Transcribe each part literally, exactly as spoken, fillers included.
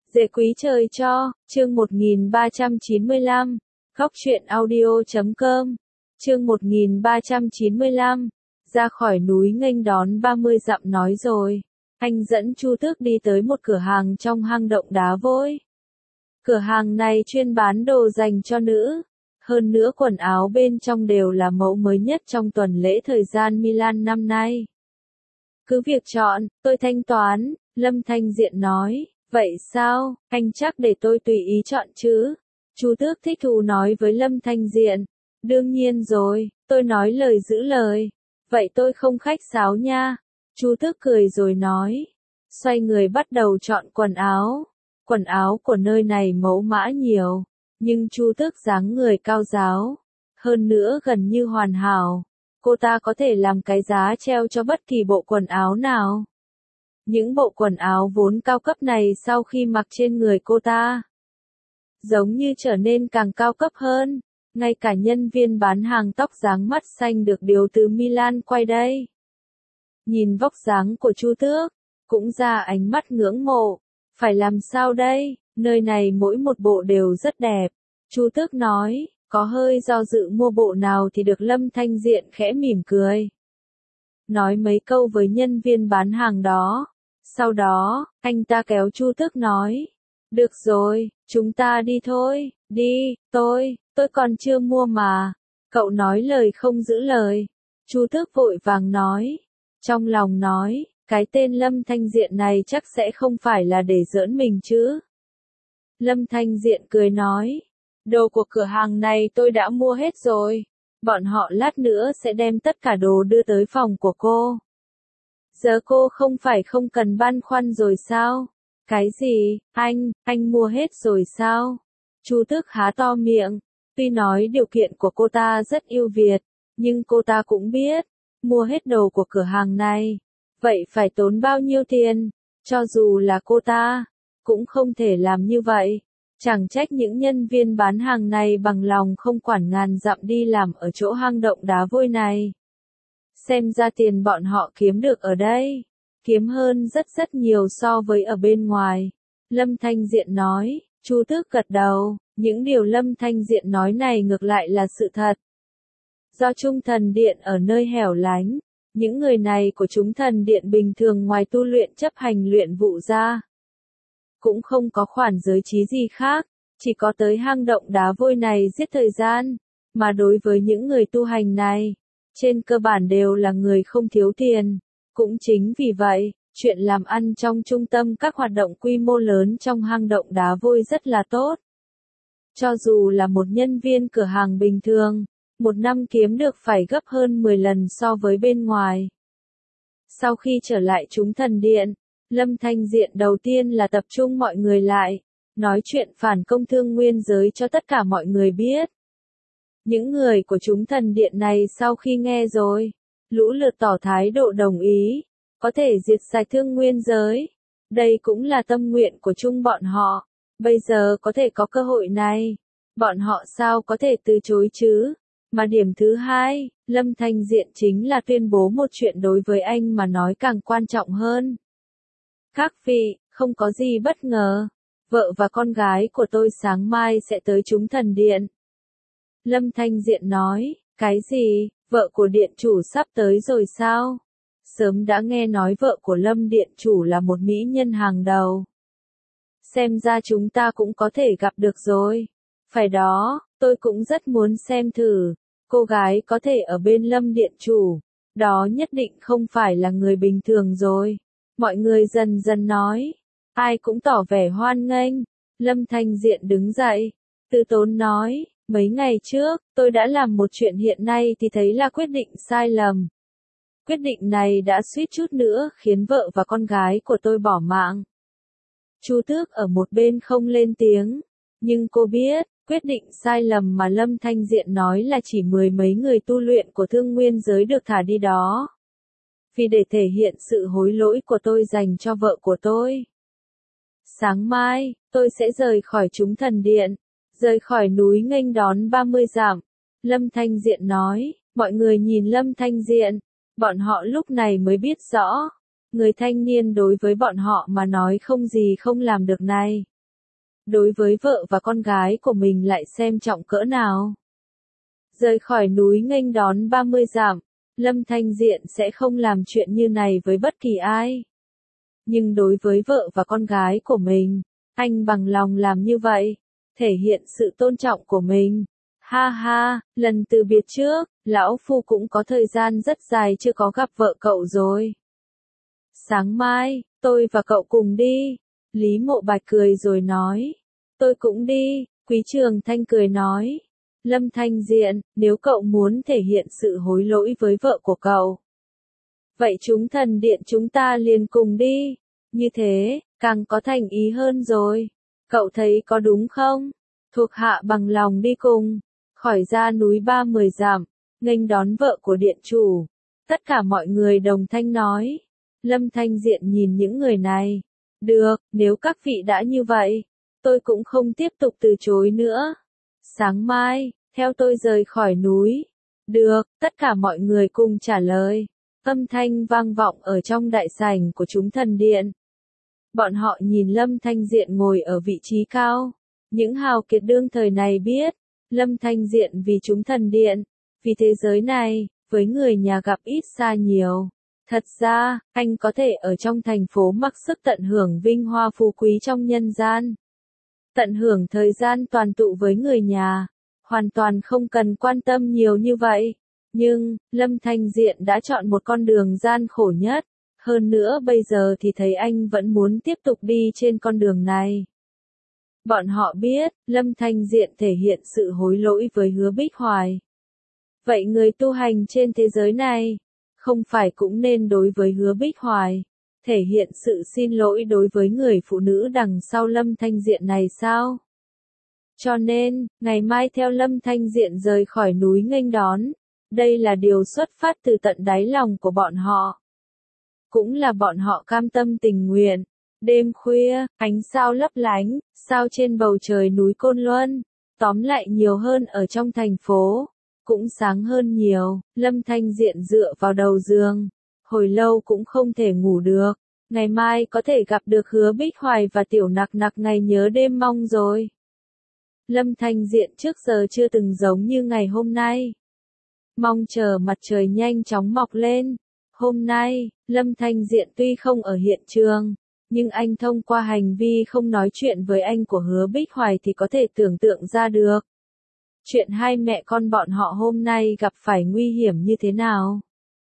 Dễ quý trời cho, chương một nghìn ba trăm chín mươi lăm, góc truyện audio chấm com, chương một nghìn ba trăm chín mươi lăm, ra khỏi núi nghênh đón ba mươi dặm nói rồi. Anh dẫn Chu Tước đi tới một cửa hàng trong hang động đá vôi. Cửa hàng này chuyên bán đồ dành cho nữ. Hơn nữa quần áo bên trong đều là mẫu mới nhất trong tuần lễ thời gian Milan năm nay. Cứ việc chọn, tôi thanh toán, Lâm Thanh Diện nói. Vậy sao, anh chắc để tôi tùy ý chọn chứ? Chu Tước thích thú nói với Lâm Thanh Diện. Đương nhiên rồi, tôi nói lời giữ lời. Vậy tôi không khách sáo nha. Chu Tước cười rồi nói. Xoay người bắt đầu chọn quần áo. Quần áo của nơi này mẫu mã nhiều. Nhưng Chu Tước dáng người cao ráo. Hơn nữa gần như hoàn hảo. Cô ta có thể làm cái giá treo cho bất kỳ bộ quần áo nào. Những bộ quần áo vốn cao cấp này sau khi mặc trên người cô ta, giống như trở nên càng cao cấp hơn. Ngay cả nhân viên bán hàng tóc dáng mắt xanh được điều từ Milan quay đây. Nhìn vóc dáng của Chu Tước, cũng ra ánh mắt ngưỡng mộ. Phải làm sao đây, nơi này mỗi một bộ đều rất đẹp. Chu Tước nói, có hơi do dự mua bộ nào thì được. Lâm Thanh Diện khẽ mỉm cười. Nói mấy câu với nhân viên bán hàng đó. Sau đó, anh ta kéo Chu Tước nói. Được rồi, chúng ta đi thôi, đi, tôi, tôi còn chưa mua mà. Cậu nói lời không giữ lời. Chu Tước vội vàng nói. Trong lòng nói, cái tên Lâm Thanh Diện này chắc sẽ không phải là để giỡn mình chứ. Lâm Thanh Diện cười nói. Đồ của cửa hàng này tôi đã mua hết rồi. Bọn họ lát nữa sẽ đem tất cả đồ đưa tới phòng của cô. Giờ cô không phải không cần băn khoăn rồi sao? Cái gì, anh, anh mua hết rồi sao? Chu Tước há to miệng. Tuy nói điều kiện của cô ta rất ưu việt, nhưng cô ta cũng biết, mua hết đồ của cửa hàng này, vậy phải tốn bao nhiêu tiền? Cho dù là cô ta, cũng không thể làm như vậy. Chẳng trách những nhân viên bán hàng này bằng lòng không quản ngàn dặm đi làm ở chỗ hang động đá vôi này. Xem ra tiền bọn họ kiếm được ở đây, kiếm hơn rất rất nhiều so với ở bên ngoài. Lâm Thanh Diện nói. Chu Tước gật đầu, những điều Lâm Thanh Diện nói này ngược lại là sự thật. Do Trung Thần Điện ở nơi hẻo lánh, những người này của chúng thần điện bình thường ngoài tu luyện chấp hành luyện vụ ra, cũng không có khoản giới trí gì khác, chỉ có tới hang động đá vôi này giết thời gian, mà đối với những người tu hành này, trên cơ bản đều là người không thiếu tiền. Cũng chính vì vậy, chuyện làm ăn trong trung tâm các hoạt động quy mô lớn trong hang động đá vôi rất là tốt. Cho dù là một nhân viên cửa hàng bình thường, một năm kiếm được phải gấp hơn mười lần so với bên ngoài. Sau khi trở lại chúng thần điện, Lâm Thanh Diện đầu tiên là tập trung mọi người lại, nói chuyện phản công thương nguyên giới cho tất cả mọi người biết. Những người của chúng thần điện này sau khi nghe rồi, lũ lượt tỏ thái độ đồng ý, có thể diệt sạch thương nguyên giới. Đây cũng là tâm nguyện của chung bọn họ. Bây giờ có thể có cơ hội này, bọn họ sao có thể từ chối chứ? Mà điểm thứ hai, Lâm Thanh Diện chính là tuyên bố một chuyện đối với anh mà nói càng quan trọng hơn. Các vị, không có gì bất ngờ. Vợ và con gái của tôi sáng mai sẽ tới chúng thần điện. Lâm Thanh Diện nói, cái gì, vợ của điện chủ sắp tới rồi sao? Sớm đã nghe nói vợ của Lâm điện chủ là một mỹ nhân hàng đầu. Xem ra chúng ta cũng có thể gặp được rồi. Phải đó, tôi cũng rất muốn xem thử. Cô gái có thể ở bên Lâm điện chủ. Đó nhất định không phải là người bình thường rồi. Mọi người dần dần nói. Ai cũng tỏ vẻ hoan nghênh. Lâm Thanh Diện đứng dậy. Từ tốn nói. Mấy ngày trước, tôi đã làm một chuyện hiện nay thì thấy là quyết định sai lầm. Quyết định này đã suýt chút nữa khiến vợ và con gái của tôi bỏ mạng. Chu Tước ở một bên không lên tiếng, nhưng cô biết, quyết định sai lầm mà Lâm Thanh Diện nói là chỉ mười mấy người tu luyện của thương nguyên giới được thả đi đó. Vì để thể hiện sự hối lỗi của tôi dành cho vợ của tôi. Sáng mai, tôi sẽ rời khỏi chúng thần điện, rời khỏi núi nghênh đón ba mươi dặm. Lâm Thanh Diện nói, mọi người nhìn Lâm Thanh Diện. Bọn họ lúc này mới biết rõ, người thanh niên đối với bọn họ mà nói không gì không làm được này, đối với vợ và con gái của mình lại xem trọng cỡ nào. Rời khỏi núi nghênh đón ba mươi dặm, Lâm Thanh Diện sẽ không làm chuyện như này với bất kỳ ai. Nhưng đối với vợ và con gái của mình, anh bằng lòng làm như vậy, thể hiện sự tôn trọng của mình. Ha ha, lần từ biệt trước, lão phu cũng có thời gian rất dài chưa có gặp vợ cậu rồi. Sáng mai, tôi và cậu cùng đi. Lý Mộ Bạch cười rồi nói. Tôi cũng đi, Quý Trường Thanh cười nói. Lâm Thanh Diện, nếu cậu muốn thể hiện sự hối lỗi với vợ của cậu, vậy chúng thần điện chúng ta liền cùng đi. Như thế, càng có thành ý hơn rồi. Cậu thấy có đúng không? Thuộc hạ bằng lòng đi cùng. Khỏi ra núi ba mươi dặm, nghênh đón vợ của điện chủ. Tất cả mọi người đồng thanh nói. Lâm Thanh Diện nhìn những người này. Được, nếu các vị đã như vậy, tôi cũng không tiếp tục từ chối nữa. Sáng mai, theo tôi rời khỏi núi. Được, tất cả mọi người cùng trả lời. Âm thanh vang vọng ở trong đại sảnh của chúng thần điện. Bọn họ nhìn Lâm Thanh Diện ngồi ở vị trí cao. Những hào kiệt đương thời này biết, Lâm Thanh Diện vì chúng thần điện, vì thế giới này, với người nhà gặp ít xa nhiều. Thật ra, anh có thể ở trong thành phố mặc sức tận hưởng vinh hoa phú quý trong nhân gian. Tận hưởng thời gian toàn tụ với người nhà, hoàn toàn không cần quan tâm nhiều như vậy. Nhưng, Lâm Thanh Diện đã chọn một con đường gian khổ nhất. Hơn nữa bây giờ thì thấy anh vẫn muốn tiếp tục đi trên con đường này. Bọn họ biết, Lâm Thanh Diện thể hiện sự hối lỗi với Hứa Bích Hoài. Vậy người tu hành trên thế giới này, không phải cũng nên đối với Hứa Bích Hoài, thể hiện sự xin lỗi đối với người phụ nữ đằng sau Lâm Thanh Diện này sao? Cho nên, ngày mai theo Lâm Thanh Diện rời khỏi núi nghênh đón, đây là điều xuất phát từ tận đáy lòng của bọn họ. Cũng là bọn họ cam tâm tình nguyện. Đêm khuya, ánh sao lấp lánh, sao trên bầu trời núi Côn Luân, tóm lại nhiều hơn ở trong thành phố, cũng sáng hơn nhiều. Lâm Thanh Diện dựa vào đầu giường, hồi lâu cũng không thể ngủ được. Ngày mai có thể gặp được Hứa Bích Hoài và Tiểu Nặc Nặc ngày nhớ đêm mong rồi. Lâm Thanh Diện trước giờ chưa từng giống như ngày hôm nay. Mong chờ mặt trời nhanh chóng mọc lên. Hôm nay, Lâm Thanh Diện tuy không ở hiện trường, nhưng anh thông qua hành vi không nói chuyện với anh của Hứa Bích Hoài thì có thể tưởng tượng ra được. Chuyện hai mẹ con bọn họ hôm nay gặp phải nguy hiểm như thế nào.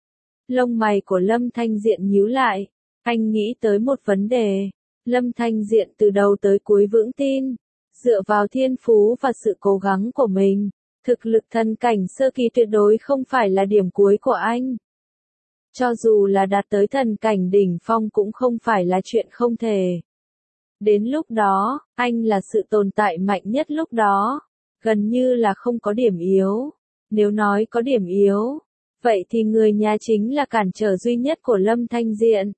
Lông mày của Lâm Thanh Diện nhíu lại, anh nghĩ tới một vấn đề. Lâm Thanh Diện từ đầu tới cuối vững tin, dựa vào thiên phú và sự cố gắng của mình, thực lực thần cảnh sơ kỳ tuyệt đối không phải là điểm cuối của anh. Cho dù là đạt tới thần cảnh đỉnh phong cũng không phải là chuyện không thể. Đến lúc đó, anh là sự tồn tại mạnh nhất lúc đó, gần như là không có điểm yếu. Nếu nói có điểm yếu, vậy thì người nhà chính là cản trở duy nhất của Lâm Thanh Diện.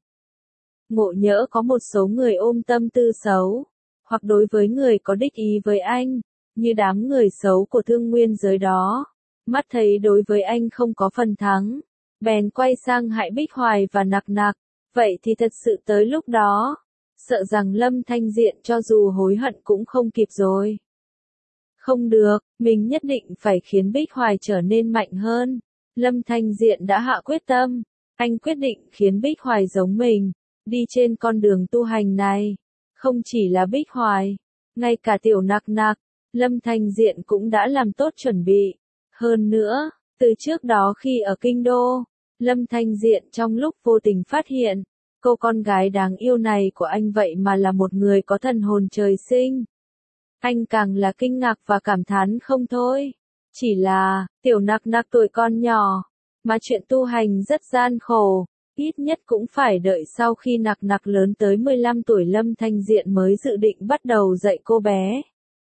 Ngộ nhỡ có một số người ôm tâm tư xấu, hoặc đối với người có đích ý với anh, như đám người xấu của thương nguyên giới đó, mắt thấy đối với anh không có phần thắng, bèn quay sang hại Bích Hoài và Nặc Nặc, vậy thì thật sự tới lúc đó, sợ rằng Lâm Thanh Diện cho dù hối hận cũng không kịp rồi. Không được, mình nhất định phải khiến Bích Hoài trở nên mạnh hơn. Lâm Thanh Diện đã hạ quyết tâm, anh quyết định khiến Bích Hoài giống mình, đi trên con đường tu hành này. Không chỉ là Bích Hoài, ngay cả Tiểu Nặc Nặc, Lâm Thanh Diện cũng đã làm tốt chuẩn bị. Hơn nữa, từ trước đó khi ở Kinh Đô, Lâm Thanh Diện trong lúc vô tình phát hiện, cô con gái đáng yêu này của anh vậy mà là một người có thần hồn trời sinh. Anh càng là kinh ngạc và cảm thán không thôi. Chỉ là, Tiểu Nặc Nặc tuổi con nhỏ, mà chuyện tu hành rất gian khổ, ít nhất cũng phải đợi sau khi Nặc Nặc lớn tới mười lăm tuổi Lâm Thanh Diện mới dự định bắt đầu dạy cô bé.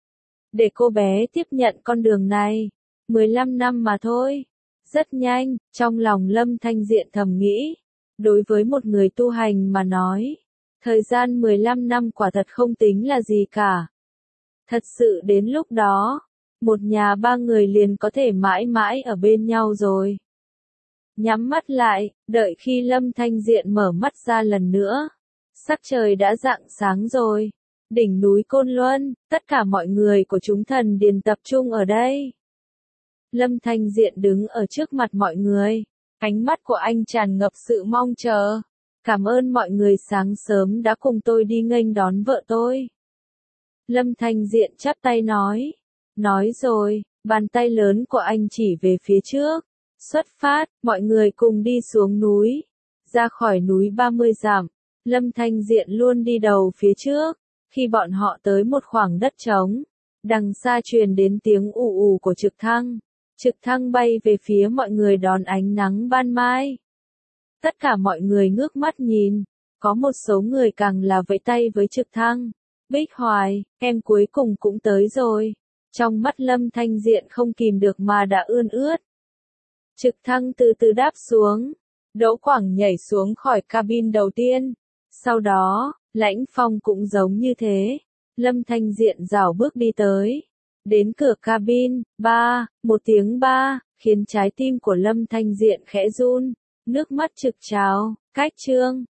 Để cô bé tiếp nhận con đường này, mười lăm năm mà thôi. Rất nhanh, trong lòng Lâm Thanh Diện thầm nghĩ, đối với một người tu hành mà nói, thời gian mười lăm năm quả thật không tính là gì cả. Thật sự đến lúc đó, một nhà ba người liền có thể mãi mãi ở bên nhau rồi. Nhắm mắt lại, đợi khi Lâm Thanh Diện mở mắt ra lần nữa. Sắc trời đã rạng sáng rồi. đỉnh núi Côn Luân, tất cả mọi người của chúng thần điền tập trung ở đây. Lâm Thanh Diện đứng ở trước mặt mọi người, ánh mắt của anh tràn ngập sự mong chờ. Cảm ơn mọi người sáng sớm đã cùng tôi đi nghênh đón vợ tôi. Lâm Thanh Diện chắp tay nói. Nói rồi, bàn tay lớn của anh chỉ về phía trước. Xuất phát, mọi người cùng đi xuống núi. Ra khỏi núi ba mươi dặm, Lâm Thanh Diện luôn đi đầu phía trước. Khi bọn họ tới một khoảng đất trống, đằng xa truyền đến tiếng ù ù của trực thăng. Trực thăng bay về phía mọi người đón ánh nắng ban mai. Tất cả mọi người ngước mắt nhìn, có một số người càng là vẫy tay với trực thăng. Bích Hoài, em cuối cùng cũng tới rồi. Trong mắt Lâm Thanh Diện không kìm được mà đã ươn ướt. Trực thăng từ từ đáp xuống. Đỗ Quảng nhảy xuống khỏi cabin đầu tiên. Sau đó, Lãnh Phong cũng giống như thế. Lâm Thanh Diện rảo bước đi tới. Đến cửa cabin, ba, một tiếng ba, khiến trái tim của Lâm Thanh Diện khẽ run. Nước mắt trực trào, cách trương,